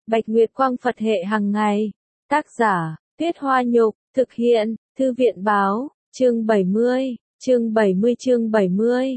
Bạch Nguyệt Quang Phật hệ hàng ngày. Tác giả, Tuyết Hoa Nhục, thực hiện, Thư viện báo, chương 70, chương 70.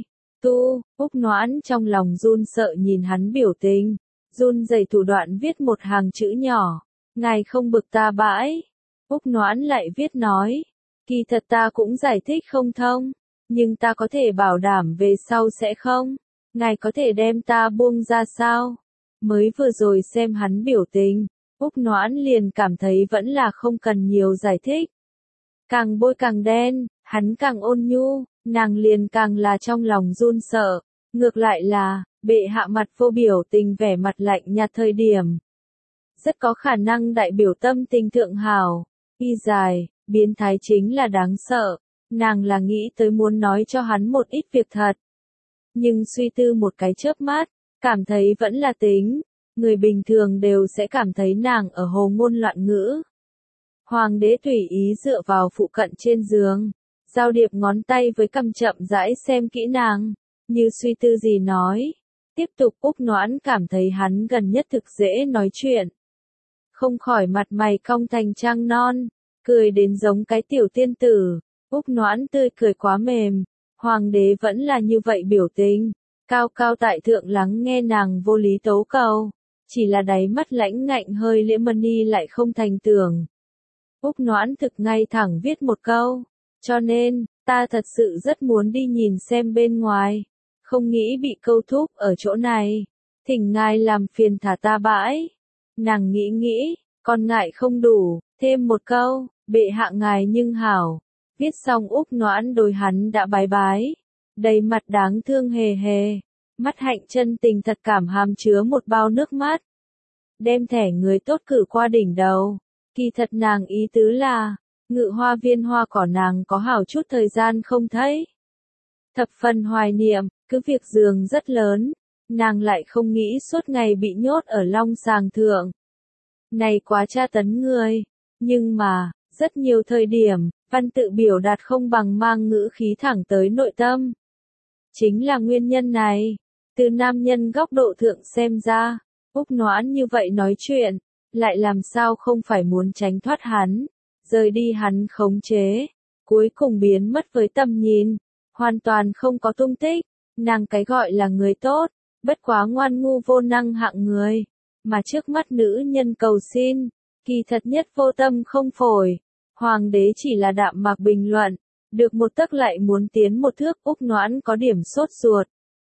Úc Noãn trong lòng run sợ nhìn hắn biểu tình, run rẩy thủ đoạn viết một hàng chữ nhỏ, ngài không bực ta bãi. Úc Noãn lại viết nói, kỳ thật ta cũng giải thích không thông, nhưng ta có thể bảo đảm về sau sẽ không. Ngài có thể đem ta buông ra sao? Mới vừa rồi xem hắn biểu tình, Úc Noãn liền cảm thấy vẫn là không cần nhiều giải thích. Càng bôi càng đen, hắn càng ôn nhu, nàng liền càng là trong lòng run sợ. Ngược lại là, bệ hạ mặt vô biểu tình vẻ mặt lạnh nhạt thời điểm. Rất có khả năng đại biểu tâm tình thượng hảo. Y dài, biến thái chính là đáng sợ. Nàng là nghĩ tới muốn nói cho hắn một ít việc thật. Nhưng suy tư một cái chớp mắt, cảm thấy vẫn là tính. Người bình thường đều sẽ cảm thấy nàng ở hồ ngôn loạn ngữ. Hoàng đế tùy ý dựa vào phụ cận trên giường. Giao điệp ngón tay với cằm chậm rãi xem kỹ nàng. Như suy tư gì nói. Tiếp tục Úc Noãn cảm thấy hắn gần nhất thực dễ nói chuyện. Không khỏi mặt mày cong thành trăng non. Cười đến giống cái tiểu tiên tử. Úc Noãn tươi cười quá mềm. Hoàng đế vẫn là như vậy biểu tình. Cao cao tại thượng lắng nghe nàng vô lý tấu cầu. Chỉ là đáy mắt lãnh ngạnh hơi liễm mani lại không thành tưởng. Úc Noãn thực ngay thẳng viết một câu. Cho nên, ta thật sự rất muốn đi nhìn xem bên ngoài. Không nghĩ bị câu thúc ở chỗ này. Thỉnh ngài làm phiền thả ta bãi. Nàng nghĩ, còn ngại không đủ, thêm một câu, bệ hạ ngài nhưng hảo. Viết xong Úc Noãn đối hắn đã bái bái. Đầy mặt đáng thương hề hề. Mắt hạnh chân tình thật cảm hàm chứa một bao nước mắt. Đem thẻ người tốt cử qua đỉnh đầu. Kỳ thật nàng ý tứ là, Ngự Hoa Viên hoa cỏ nàng có hảo chút thời gian không thấy. Thập phần hoài niệm, cứ việc giường rất lớn, nàng lại không nghĩ suốt ngày bị nhốt ở long sàng thượng. Này quá tra tấn người, nhưng mà, rất nhiều thời điểm, văn tự biểu đạt không bằng mang ngữ khí thẳng tới nội tâm. Chính là nguyên nhân này, từ nam nhân góc độ thượng xem ra, Úc Noãn như vậy nói chuyện, lại làm sao không phải muốn tránh thoát hắn, rời đi hắn khống chế, cuối cùng biến mất với tầm nhìn, hoàn toàn không có tung tích, nàng cái gọi là người tốt, bất quá ngoan ngu vô năng hạng người, mà trước mắt nữ nhân cầu xin, kỳ thật nhất vô tâm không phổi, hoàng đế chỉ là đạm mạc bình luận, được một tấc lại muốn tiến một thước. Úc Noãn có điểm sốt ruột.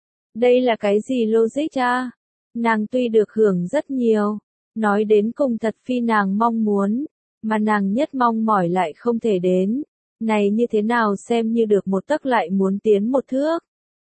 Đây là cái gì logic cha? Nàng tuy được hưởng rất nhiều, nói đến cùng thật phi nàng mong muốn, mà nàng nhất mong mỏi lại không thể đến. Này như thế nào xem như được một tấc lại muốn tiến một thước.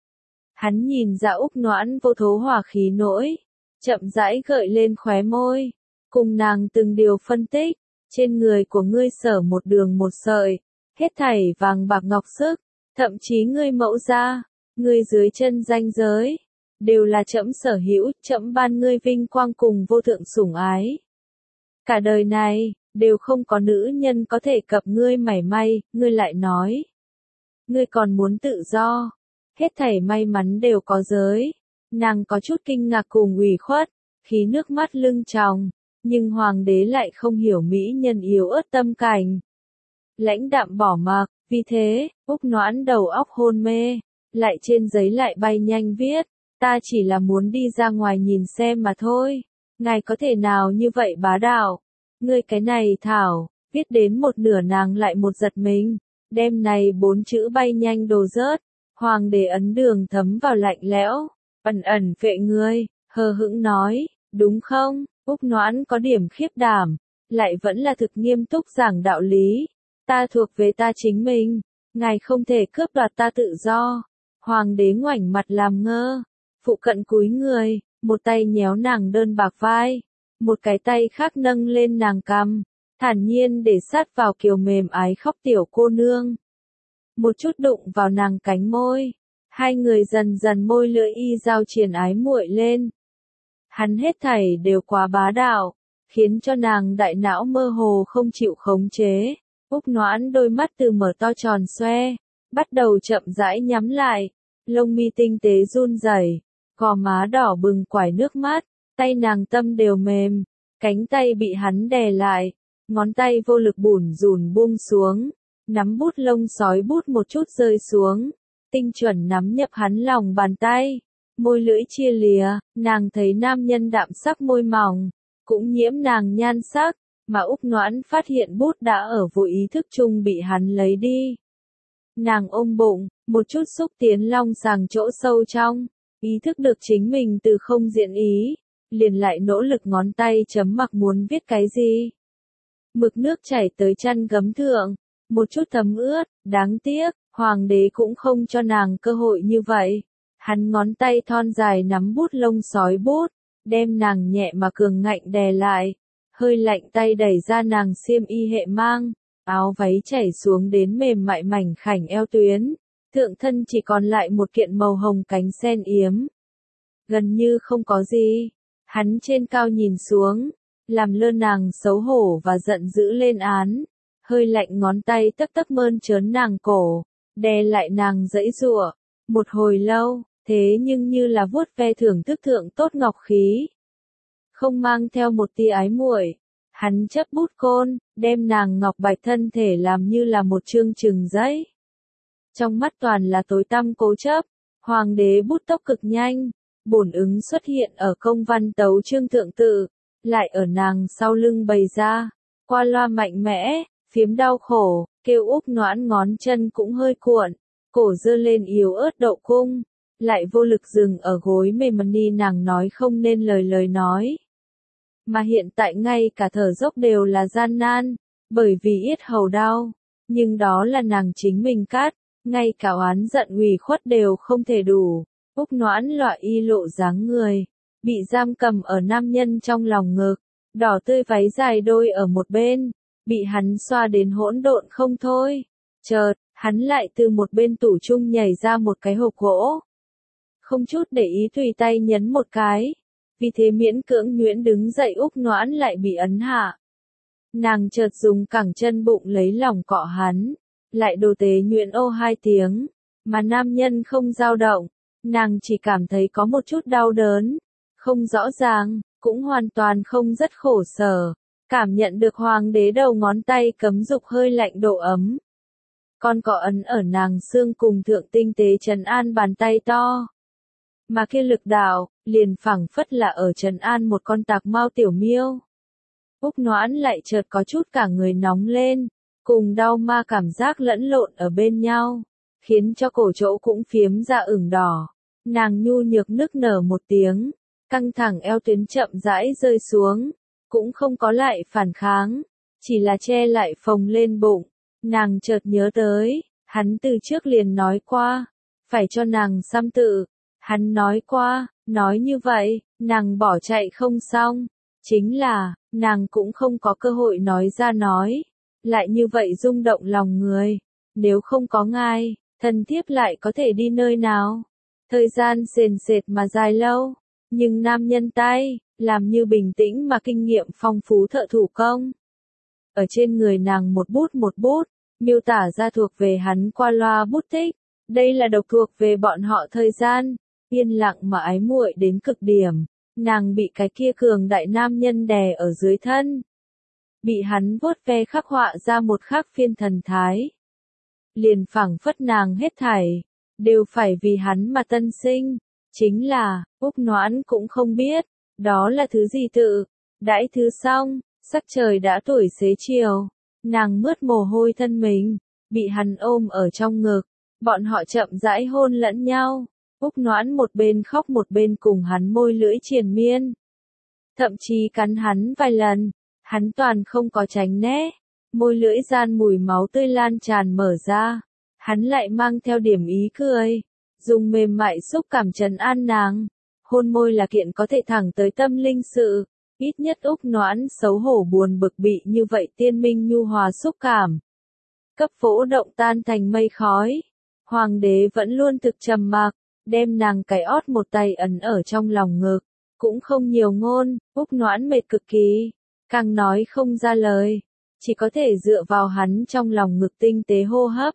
Hắn nhìn ra Úc Noãn vô thố hỏa khí nỗi, chậm rãi gợi lên khóe môi, cùng nàng từng điều phân tích, trên người của ngươi sở một đường một sợi, hết thảy vàng bạc ngọc sức, thậm chí ngươi mẫu gia, ngươi dưới chân ranh giới, đều là trẫm sở hữu, trẫm ban ngươi vinh quang cùng vô thượng sủng ái. Cả đời này, đều không có nữ nhân có thể cập ngươi mảy may, ngươi lại nói. Ngươi còn muốn tự do, hết thảy may mắn đều có giới. Nàng có chút kinh ngạc cùng ủy khuất, khí nước mắt lưng tròng, nhưng hoàng đế lại không hiểu mỹ nhân yếu ớt tâm cảnh. Lãnh đạm bỏ mặc, vì thế, Úc Noãn đầu óc hôn mê, lại trên giấy lại bay nhanh viết, ta chỉ là muốn đi ra ngoài nhìn xem mà thôi, ngài có thể nào như vậy bá đạo, ngươi cái này thảo, viết đến một nửa nàng lại một giật mình, đem này 4 chữ bay nhanh đồ rớt, hoàng đế ấn đường thấm vào lạnh lẽo, ẩn vệ ngươi, hờ hững nói, đúng không, Úc Noãn có điểm khiếp đảm, lại vẫn là thực nghiêm túc giảng đạo lý. Ta thuộc về ta chính mình, ngài không thể cướp đoạt ta tự do. Hoàng đế ngoảnh mặt làm ngơ, phụ cận cúi người, một tay nhéo nàng đơn bạc vai, một cái tay khác nâng lên nàng cằm, thản nhiên để sát vào kiều mềm ái khóc tiểu cô nương. Một chút đụng vào nàng cánh môi, hai người dần dần môi lưỡi y giao triền ái muội lên. Hắn hết thảy đều quá bá đạo, khiến cho nàng đại não mơ hồ không chịu khống chế. Úc Noãn đôi mắt từ mở to tròn xoe, bắt đầu chậm rãi nhắm lại, lông mi tinh tế run rẩy, gò má đỏ bừng quải nước mắt, tay nàng tâm đều mềm, cánh tay bị hắn đè lại, ngón tay vô lực bủn rủn buông xuống, nắm bút lông sói bút một chút rơi xuống, tinh chuẩn nắm nhập hắn lòng bàn tay, môi lưỡi chia lìa, nàng thấy nam nhân đạm sắc môi mỏng, cũng nhiễm nàng nhan sắc, mà Úc Noãn phát hiện bút đã ở vô ý thức chung bị hắn lấy đi. Nàng ôm bụng, một chút xúc tiến long sàng chỗ sâu trong, ý thức được chính mình từ không diện ý, liền lại nỗ lực ngón tay chấm mặc muốn viết cái gì. Mực nước chảy tới chân gấm thượng, một chút thấm ướt, đáng tiếc, hoàng đế cũng không cho nàng cơ hội như vậy. Hắn ngón tay thon dài nắm bút lông sói bút, đem nàng nhẹ mà cường ngạnh đè lại, hơi lạnh tay đẩy ra nàng xiêm y hệ mang, áo váy chảy xuống đến mềm mại mảnh khảnh eo tuyến, thượng thân chỉ còn lại một kiện màu hồng cánh sen yếm. Gần như không có gì, hắn trên cao nhìn xuống, làm lơ nàng xấu hổ và giận dữ lên án, hơi lạnh ngón tay tấc tấc mơn trớn nàng cổ, đè lại nàng giãy giụa, một hồi lâu, thế nhưng như là vuốt ve thưởng thức thượng tốt ngọc khí. Không mang theo một tia ái muội, hắn chấp bút côn, đem nàng ngọc bạch thân thể làm như là một chương chừng giấy. Trong mắt toàn là tối tăm cố chấp, hoàng đế bút tốc cực nhanh, bổn ứng xuất hiện ở công văn tấu chương thượng tự, lại ở nàng sau lưng bày ra, qua loa mạnh mẽ, phiếm đau khổ, kêu Úc Noãn ngón chân cũng hơi cuộn, cổ dơ lên yếu ớt đậu cung, lại vô lực dừng ở gối mềm đi nàng nói không nên lời nói. Mà hiện tại ngay cả thở dốc đều là gian nan, bởi vì yết hầu đau, nhưng đó là nàng chính mình cắt, ngay cả oán giận ủy khuất đều không thể đủ. Úc Noãn loại y lộ dáng người, bị giam cầm ở nam nhân trong lòng ngực, đỏ tươi váy dài đôi ở một bên, bị hắn xoa đến hỗn độn không thôi. Chợt, hắn lại từ một bên tủ chung nhảy ra một cái hộp gỗ. Không chút để ý tùy tay nhấn một cái, vì thế miễn cưỡng nhuyễn đứng dậy Úc Noãn lại bị ấn hạ. Nàng chợt dùng cẳng chân bụng lấy lòng cọ hắn, lại đồ tế nhuyễn ô hai tiếng, mà nam nhân không dao động, nàng chỉ cảm thấy có một chút đau đớn, không rõ ràng, cũng hoàn toàn không rất khổ sở, cảm nhận được hoàng đế đầu ngón tay cấm dục hơi lạnh độ ấm. Con cọ ấn ở nàng xương cùng thượng tinh tế trấn an bàn tay to. Mà kia lực đạo, liền phảng phất là ở trấn an một con tạc mau tiểu miêu. Úc Noãn lại chợt có chút cả người nóng lên, cùng đau ma cảm giác lẫn lộn ở bên nhau, khiến cho cổ chỗ cũng phiếm ra ửng đỏ. Nàng nhu nhược nức nở một tiếng, căng thẳng eo tuyến chậm rãi rơi xuống, cũng không có lại phản kháng, chỉ là che lại phồng lên bụng. Nàng chợt nhớ tới, hắn từ trước liền nói qua, phải cho nàng xăm tự. Hắn nói qua, nói như vậy, nàng bỏ chạy không xong. Chính là, nàng cũng không có cơ hội nói ra nói. Lại như vậy rung động lòng người. Nếu không có ngài, thân thiếp lại có thể đi nơi nào? Thời gian sền sệt mà dài lâu. Nhưng nam nhân tay, làm như bình tĩnh mà kinh nghiệm phong phú thợ thủ công. Ở trên người nàng một bút, miêu tả ra thuộc về hắn qua loa bút tích. Đây là độc thuộc về bọn họ thời gian. Yên lặng mà ái muội đến cực điểm, nàng bị cái kia cường đại nam nhân đè ở dưới thân. Bị hắn vuốt ve khắc họa ra một khắc phiên thần thái. Liền phảng phất nàng hết thảy, đều phải vì hắn mà tân sinh. Chính là, Úc Noãn cũng không biết, đó là thứ gì tự. Đãi thứ xong, sắc trời đã tuổi xế chiều, nàng mướt mồ hôi thân mình, bị hắn ôm ở trong ngực, bọn họ chậm rãi hôn lẫn nhau. Úc Noãn một bên khóc một bên cùng hắn môi lưỡi triền miên. Thậm chí cắn hắn vài lần, hắn toàn không có tránh né. Môi lưỡi gian mùi máu tươi lan tràn mở ra. Hắn lại mang theo điểm ý cười, dùng mềm mại xúc cảm trấn an nàng. Hôn môi là kiện có thể thẳng tới tâm linh sự. Ít nhất Úc Noãn xấu hổ buồn bực bị như vậy tiên minh nhu hòa xúc cảm. Cấp vỗ động tan thành mây khói. Hoàng đế vẫn luôn thực trầm mặc. Đem nàng cái ót một tay ấn ở trong lòng ngực, cũng không nhiều ngôn. Úc Noãn mệt cực kỳ, càng nói không ra lời, chỉ có thể dựa vào hắn trong lòng ngực tinh tế hô hấp.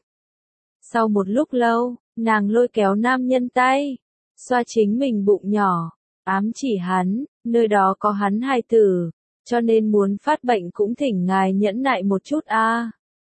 Sau một lúc lâu, nàng lôi kéo nam nhân tay, xoa chính mình bụng nhỏ, ám chỉ hắn, nơi đó có hắn hài tử, cho nên muốn phát bệnh cũng thỉnh ngài nhẫn nại một chút a.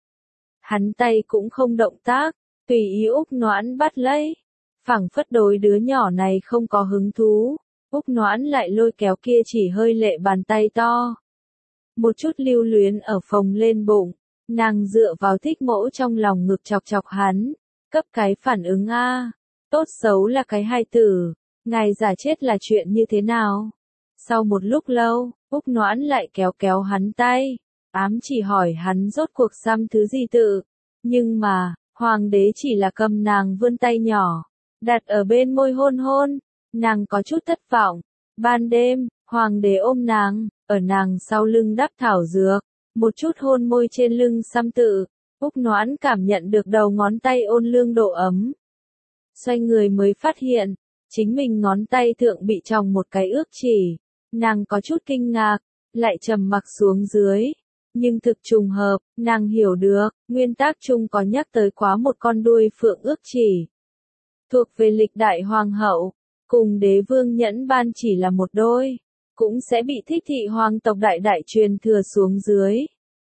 Hắn tay cũng không động tác, tùy ý Úc Noãn bắt lấy. Phảng phất đối đứa nhỏ này không có hứng thú, Úc Noãn lại lôi kéo kia chỉ hơi lệ bàn tay to. Một chút lưu luyến ở phồng lên bụng, nàng dựa vào thích mẫu trong lòng ngực chọc chọc hắn, cấp cái phản ứng a. Tốt xấu là cái hài tử, ngài giả chết là chuyện như thế nào? Sau một lúc lâu, Úc Noãn lại kéo kéo hắn tay, ám chỉ hỏi hắn rốt cuộc xăm thứ gì tự. Nhưng mà, hoàng đế chỉ là cầm nàng vươn tay nhỏ, đặt ở bên môi hôn hôn, nàng có chút thất vọng. Ban đêm, hoàng đế ôm nàng, ở nàng sau lưng đắp thảo dược, một chút hôn môi trên lưng xăm tự. Úc Noãn cảm nhận được đầu ngón tay ôn lương độ ấm. Xoay người mới phát hiện, chính mình ngón tay thượng bị tròng một cái ước chỉ. Nàng có chút kinh ngạc, lại trầm mặc xuống dưới. Nhưng thực trùng hợp, nàng hiểu được, nguyên tác chung có nhắc tới quá một con đuôi phượng ước chỉ. Thuộc về lịch đại hoàng hậu, cùng đế vương nhẫn ban chỉ là một đôi, cũng sẽ bị thích thị hoàng tộc đại đại truyền thừa xuống dưới.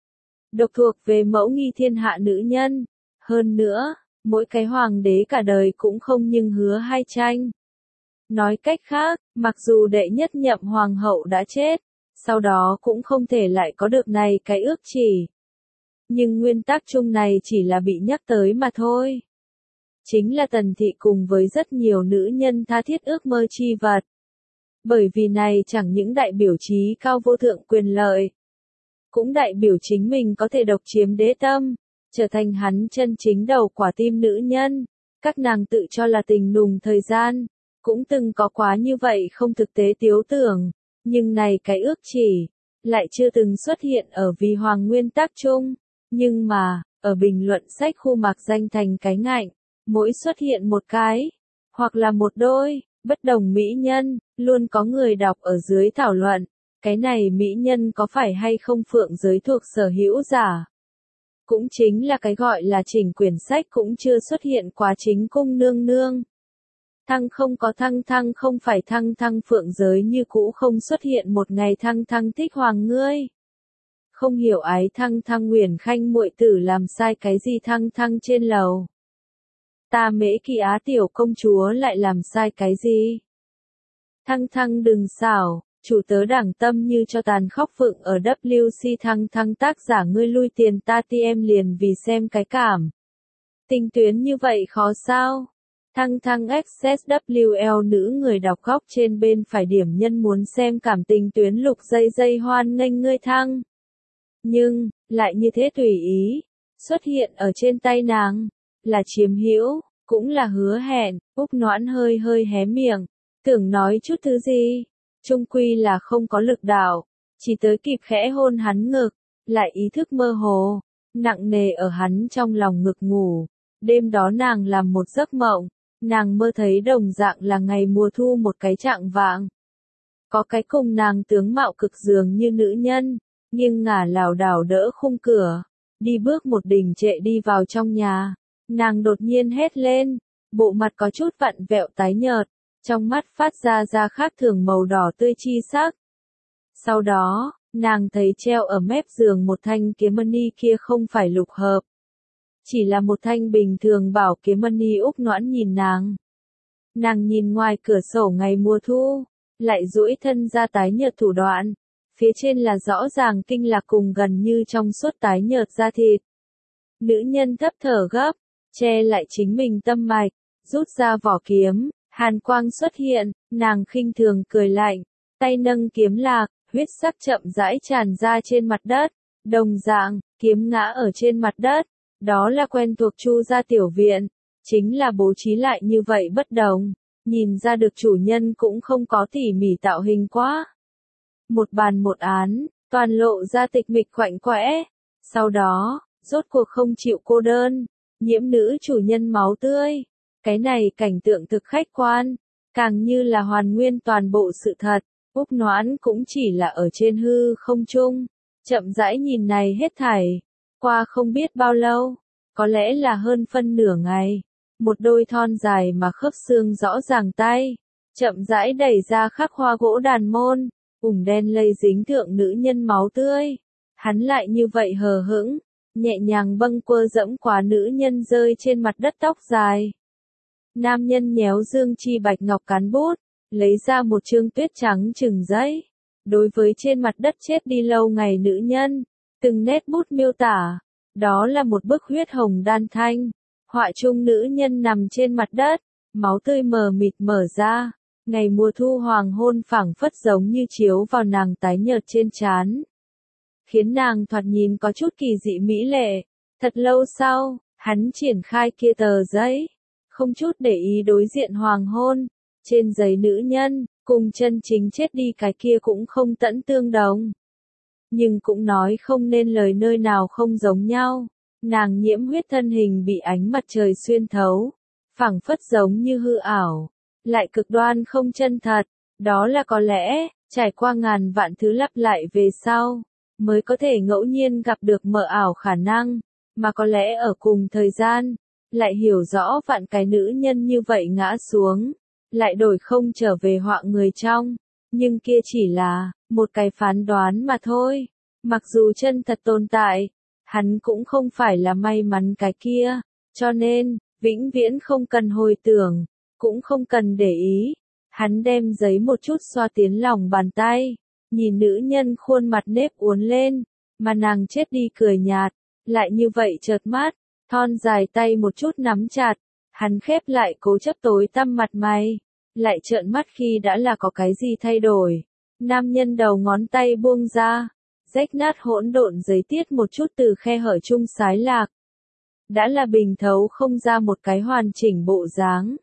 Độc thuộc về mẫu nghi thiên hạ nữ nhân. Hơn nữa, mỗi cái hoàng đế cả đời cũng không nhưng hứa hai tranh. Nói cách khác, mặc dù đệ nhất nhậm hoàng hậu đã chết, sau đó cũng không thể lại có được này cái ước chỉ. Nhưng nguyên tắc chung này chỉ là bị nhắc tới mà thôi. Chính là Tần thị cùng với rất nhiều nữ nhân tha thiết ước mơ chi vật. Bởi vì này chẳng những đại biểu trí cao vô thượng quyền lợi, cũng đại biểu chính mình có thể độc chiếm đế tâm, trở thành hắn chân chính đầu quả tim nữ nhân. Các nàng tự cho là tình nùng thời gian, cũng từng có quá như vậy không thực tế tiếu tưởng, nhưng này cái ước chỉ, lại chưa từng xuất hiện ở vì hoàng nguyên tắc chung. Nhưng mà, ở bình luận sách khu mạc danh thành cái ngạnh, mỗi xuất hiện một cái, hoặc là một đôi, bất đồng mỹ nhân, luôn có người đọc ở dưới thảo luận, cái này mỹ nhân có phải hay không phượng giới thuộc sở hữu giả. Cũng chính là cái gọi là chỉnh quyển sách cũng chưa xuất hiện quá chính cung nương nương. Thăng không có thăng thăng không phải thăng thăng phượng giới như cũ không xuất hiện một ngày thăng thăng thích hoàng ngươi. Không hiểu ái thăng thăng Nguyền Khanh muội tử làm sai cái gì thăng thăng trên lầu. Ta Mễ Kỳ Á tiểu công chúa lại làm sai cái gì? Thăng thăng đừng xảo, chủ tớ đảng tâm như cho tàn khóc phượng ở WC thăng thăng tác giả ngươi lui tiền ta ti em liền vì xem cái cảm. Tình tuyến như vậy khó sao? Thăng thăng XSWL nữ người đọc góc trên bên phải điểm nhân muốn xem cảm tình tuyến lục dây dây hoan nghênh ngươi thăng. Nhưng, lại như thế tùy ý, xuất hiện ở trên tay nàng, là chiếm hữu, cũng là hứa hẹn. Úc Noãn hơi hơi hé miệng, tưởng nói chút thứ gì, chung quy là không có lực đạo, chỉ tới kịp khẽ hôn hắn ngực, lại ý thức mơ hồ, nặng nề ở hắn trong lòng ngực ngủ. Đêm đó nàng làm một giấc mộng, nàng mơ thấy đồng dạng là ngày mùa thu một cái trạng vạng. Có cái cùng nàng tướng mạo cực dường như nữ nhân, nghiêng ngả lảo đảo đỡ khung cửa, đi bước một đình trệ đi vào trong nhà. Nàng đột nhiên hét lên, bộ mặt có chút vặn vẹo tái nhợt, trong mắt phát ra khác thường màu đỏ tươi chi sắc. Sau đó, nàng thấy treo ở mép giường một thanh kiếm mani kia không phải lục hợp. Chỉ là một thanh bình thường bảo kiếm mani. Úc Noãn nhìn nàng. Nàng nhìn ngoài cửa sổ ngày mùa thu, lại duỗi thân ra tái nhợt thủ đoạn. Phía trên là rõ ràng kinh lạc cùng gần như trong suốt tái nhợt da thịt. Nữ nhân thấp thở gấp, che lại chính mình tâm mạch, rút ra vỏ kiếm, hàn quang xuất hiện, nàng khinh thường cười lạnh, tay nâng kiếm lạc, huyết sắc chậm rãi tràn ra trên mặt đất, đồng dạng, kiếm ngã ở trên mặt đất, đó là quen thuộc Chu gia tiểu viện, chính là bố trí lại như vậy bất đồng, nhìn ra được chủ nhân cũng không có tỉ mỉ tạo hình quá. Một bàn một án, toàn lộ ra tịch mịch quạnh quẽ, sau đó, rốt cuộc không chịu cô đơn, nhiễm nữ chủ nhân máu tươi. Cái này cảnh tượng thực khách quan, càng như là hoàn nguyên toàn bộ sự thật. Úc Noãn cũng chỉ là ở trên hư không trung, chậm rãi nhìn này hết thảy. Qua không biết bao lâu, có lẽ là hơn phân nửa ngày, một đôi thon dài mà khớp xương rõ ràng tay, chậm rãi đẩy ra khắc hoa gỗ đàn môn, ủng đen lây dính thượng nữ nhân máu tươi. Hắn lại như vậy hờ hững, nhẹ nhàng bâng quơ dẫm qua nữ nhân rơi trên mặt đất tóc dài. Nam nhân nhéo dương chi bạch ngọc cán bút, lấy ra một chương tuyết trắng chừng giấy. Đối với trên mặt đất chết đi lâu ngày nữ nhân, từng nét bút miêu tả, đó là một bức huyết hồng đan thanh. Họa chung nữ nhân nằm trên mặt đất, máu tươi mờ mịt mở ra, ngày mùa thu hoàng hôn phảng phất giống như chiếu vào nàng tái nhợt trên trán, khiến nàng thoạt nhìn có chút kỳ dị mỹ lệ. Thật lâu sau, hắn triển khai kia tờ giấy, không chút để ý đối diện hoàng hôn, trên giấy nữ nhân, cùng chân chính chết đi cái kia cũng không tẫn tương đồng. Nhưng cũng nói không nên lời nơi nào không giống nhau, nàng nhiễm huyết thân hình bị ánh mặt trời xuyên thấu, phảng phất giống như hư ảo, lại cực đoan không chân thật, đó là có lẽ, trải qua ngàn vạn thứ lặp lại về sau, mới có thể ngẫu nhiên gặp được mờ ảo khả năng, mà có lẽ ở cùng thời gian, lại hiểu rõ vạn cái nữ nhân như vậy ngã xuống, lại đổi không trở về họa người trong, nhưng kia chỉ là một cái phán đoán mà thôi, mặc dù chân thật tồn tại, hắn cũng không phải là may mắn cái kia, cho nên, vĩnh viễn không cần hồi tưởng, cũng không cần để ý. Hắn đem giấy một chút xoa tiến lòng bàn tay, nhìn nữ nhân khuôn mặt nếp uốn lên, mà nàng chết đi cười nhạt, lại như vậy chợt mắt, thon dài tay một chút nắm chặt, hắn khép lại cố chấp tối tăm mặt mày, lại trợn mắt khi đã là có cái gì thay đổi. Nam nhân đầu ngón tay buông ra, rách nát hỗn độn giấy tiết một chút từ khe hở chung sái lạc. Đã là bình thấu không ra một cái hoàn chỉnh bộ dáng.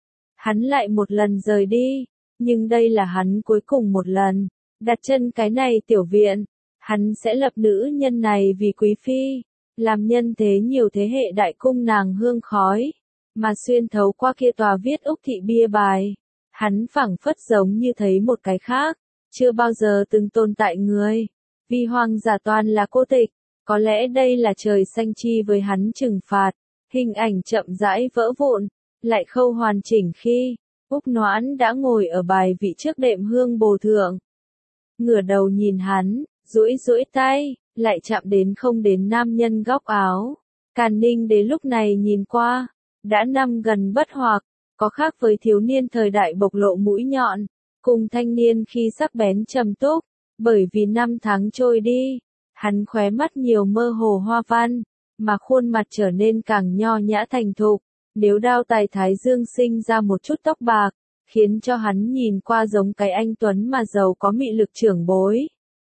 Hắn lại một lần rời đi, nhưng đây là hắn cuối cùng một lần, đặt chân cái này tiểu viện, hắn sẽ lập nữ nhân này vì quý phi, làm nhân thế nhiều thế hệ đại cung nàng hương khói, mà xuyên thấu qua kia tòa viết Úc thị bia bài, hắn phảng phất giống như thấy một cái khác, chưa bao giờ từng tồn tại người, vì hoàng giả toàn là cô tịch, có lẽ đây là trời xanh chi với hắn trừng phạt, hình ảnh chậm rãi vỡ vụn. Lại khâu hoàn chỉnh khi, Úc Noãn đã ngồi ở bài vị trước đệm hương bồ thượng. Ngửa đầu nhìn hắn, duỗi duỗi tay, lại chạm đến không đến nam nhân góc áo. Càn Ninh đến lúc này nhìn qua, đã năm gần bất hoặc, có khác với thiếu niên thời đại bộc lộ mũi nhọn, cùng thanh niên khi sắc bén trầm túc, bởi vì năm tháng trôi đi, hắn khóe mắt nhiều mơ hồ hoa văn, mà khuôn mặt trở nên càng nho nhã thành thục. Nếu đao tài thái dương sinh ra một chút tóc bạc, khiến cho hắn nhìn qua giống cái anh tuấn mà giàu có mị lực trưởng bối.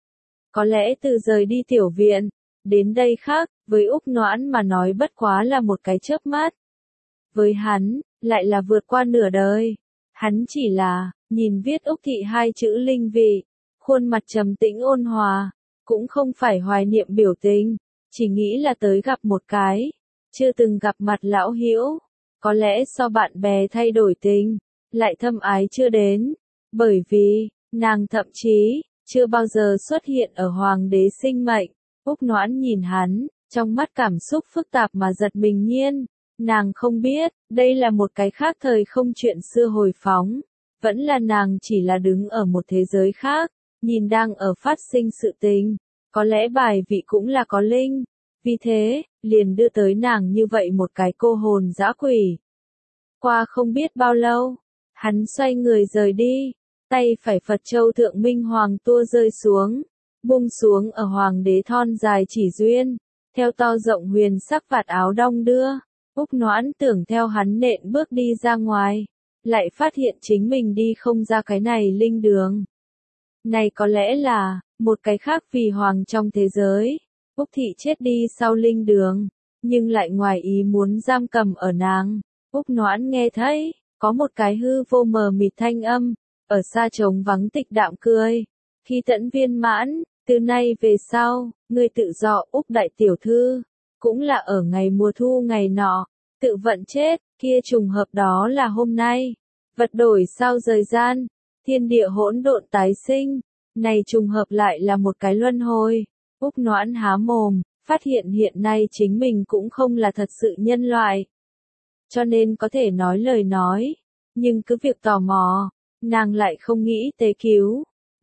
Có lẽ từ rời đi tiểu viện, đến đây khác, với Úc Noãn mà nói bất quá là một cái chớp mắt. Với hắn, lại là vượt qua nửa đời. Hắn chỉ là, nhìn viết Úc thị hai chữ linh vị, khuôn mặt trầm tĩnh ôn hòa, cũng không phải hoài niệm biểu tình, chỉ nghĩ là tới gặp một cái, chưa từng gặp mặt lão hữu. Có lẽ do bạn bè thay đổi tình, lại thâm ái chưa đến, bởi vì, nàng thậm chí, chưa bao giờ xuất hiện ở hoàng đế sinh mệnh. Úc Noãn nhìn hắn, trong mắt cảm xúc phức tạp mà giật mình nhiên, nàng không biết, đây là một cái khác thời không chuyện xưa hồi phóng, vẫn là nàng chỉ là đứng ở một thế giới khác, nhìn đang ở phát sinh sự tình, có lẽ bài vị cũng là có linh. Vì thế, liền đưa tới nàng như vậy một cái cô hồn dã quỷ. Qua không biết bao lâu, hắn xoay người rời đi, tay phải Phật châu thượng minh hoàng tua rơi xuống, buông xuống ở hoàng đế thon dài chỉ duyên, theo to rộng huyền sắc vạt áo đong đưa. Úc Noãn tưởng theo hắn nện bước đi ra ngoài, lại phát hiện chính mình đi không ra cái này linh đường. Này có lẽ là, một cái khác vì hoàng trong thế giới. Úc thị chết đi sau linh đường, nhưng lại ngoài ý muốn giam cầm ở nàng. Úc Noãn nghe thấy, có một cái hư vô mờ mịt thanh âm, ở xa trống vắng tịch đạm cười. Khi tận viên mãn, từ nay về sau, người tự do Úc đại tiểu thư, cũng là ở ngày mùa thu ngày nọ, tự vận chết, kia trùng hợp đó là hôm nay. Vật đổi sao rời gian, thiên địa hỗn độn tái sinh, này trùng hợp lại là một cái luân hồi. Úc Noãn há mồm, phát hiện hiện nay chính mình cũng không là thật sự nhân loại. Cho nên có thể nói lời nói, nhưng cứ việc tò mò, nàng lại không nghĩ tế cứu.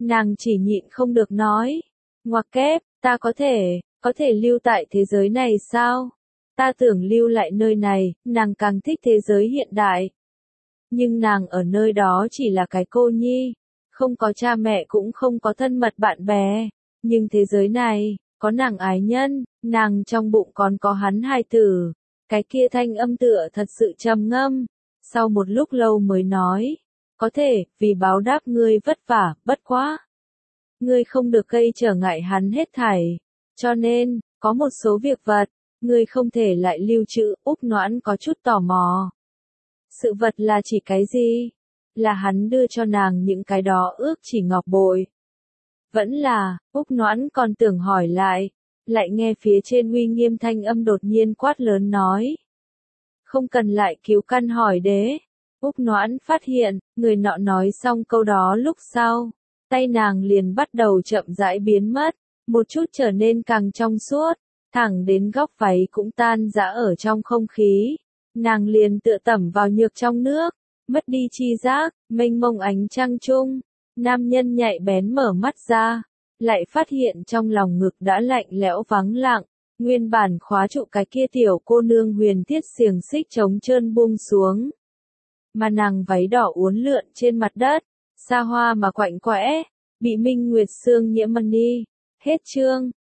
Nàng chỉ nhịn không được nói. Ngoặc kép, ta có thể lưu tại thế giới này sao? Ta tưởng lưu lại nơi này, nàng càng thích thế giới hiện đại. Nhưng nàng ở nơi đó chỉ là cái cô nhi, không có cha mẹ cũng không có thân mật bạn bè. Nhưng thế giới này, có nàng ái nhân, nàng trong bụng còn có hắn hài tử. Cái kia thanh âm tựa thật sự trầm ngâm. Sau một lúc lâu mới nói, có thể, vì báo đáp ngươi vất vả, bất quá. Ngươi không được gây trở ngại hắn hết thảy. Cho nên, có một số việc vật, ngươi không thể lại lưu trữ. Úc Noãn có chút tò mò. Sự vật là chỉ cái gì? Là hắn đưa cho nàng những cái đó ước chỉ ngọc bội. Vẫn là, Úc Noãn còn tưởng hỏi lại nghe phía trên uy nghiêm thanh âm đột nhiên quát lớn nói. Không cần lại cứu căn hỏi đế. Úc Noãn phát hiện, người nọ nói xong câu đó lúc sau, tay nàng liền bắt đầu chậm rãi biến mất, một chút trở nên càng trong suốt, thẳng đến góc váy cũng tan rã ở trong không khí. Nàng liền tựa tẩm vào nhược trong nước, mất đi chi giác, mênh mông ánh trăng trung. Nam nhân nhạy bén mở mắt ra, lại phát hiện trong lòng ngực đã lạnh lẽo vắng lặng, nguyên bản khóa trụ cái kia tiểu cô nương huyền thiết xiềng xích trống trơn buông xuống. Mà nàng váy đỏ uốn lượn trên mặt đất, xa hoa mà quạnh quẽ, bị minh nguyệt sương nhiễm mani. Hết chương.